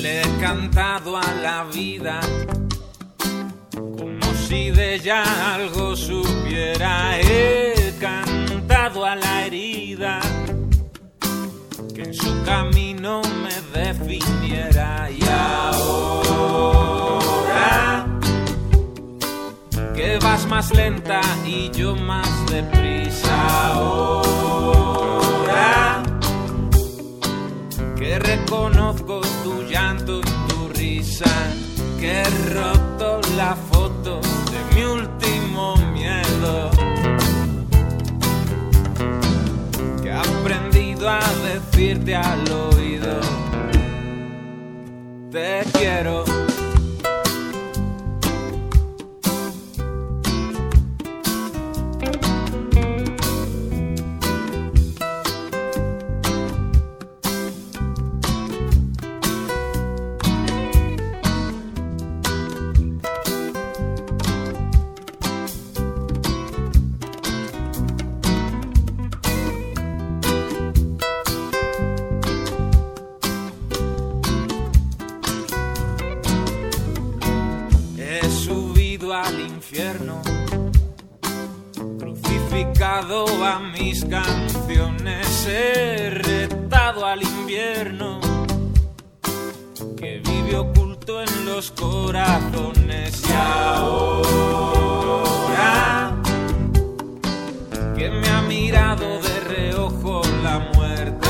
Le he cantado a la vida como si de ella algo supiera. He cantado a la herida que en su camino me definiera. Y ahora que vas más lenta y yo más deprisa, ahora que reconozco tu llanto y tu risa, que he roto la foto de mi último miedo, que he aprendido a decirte al oído: te quiero. Al infierno, crucificado a mis canciones, he retado al invierno que vive oculto en los corazones. Y ahora que me ha mirado de reojo la muerte,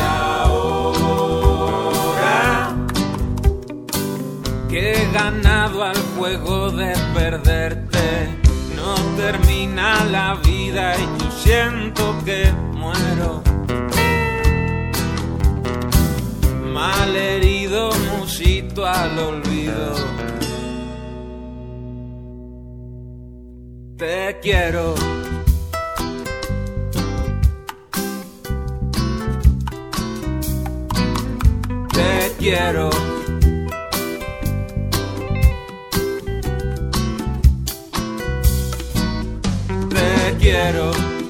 ahora que he ganado al juego de perderte, no termina la vida y yo siento que muero. Malherido, musito al olvido. Te quiero. Te quiero. Te quiero.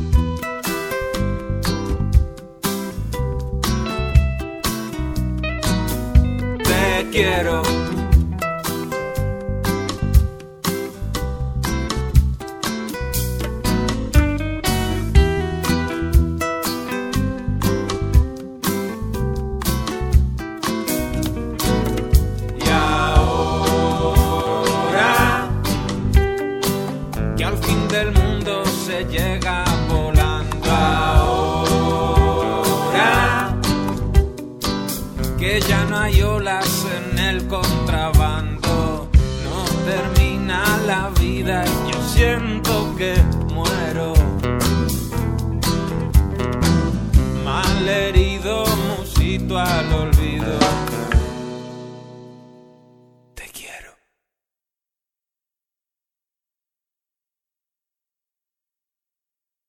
Te quiero. Y ahora que al fin del mundo se llega volando, ahora que ya no hay olas en el contrabando, no termina la vida y yo siento que muero. Malherido, musito al olvido.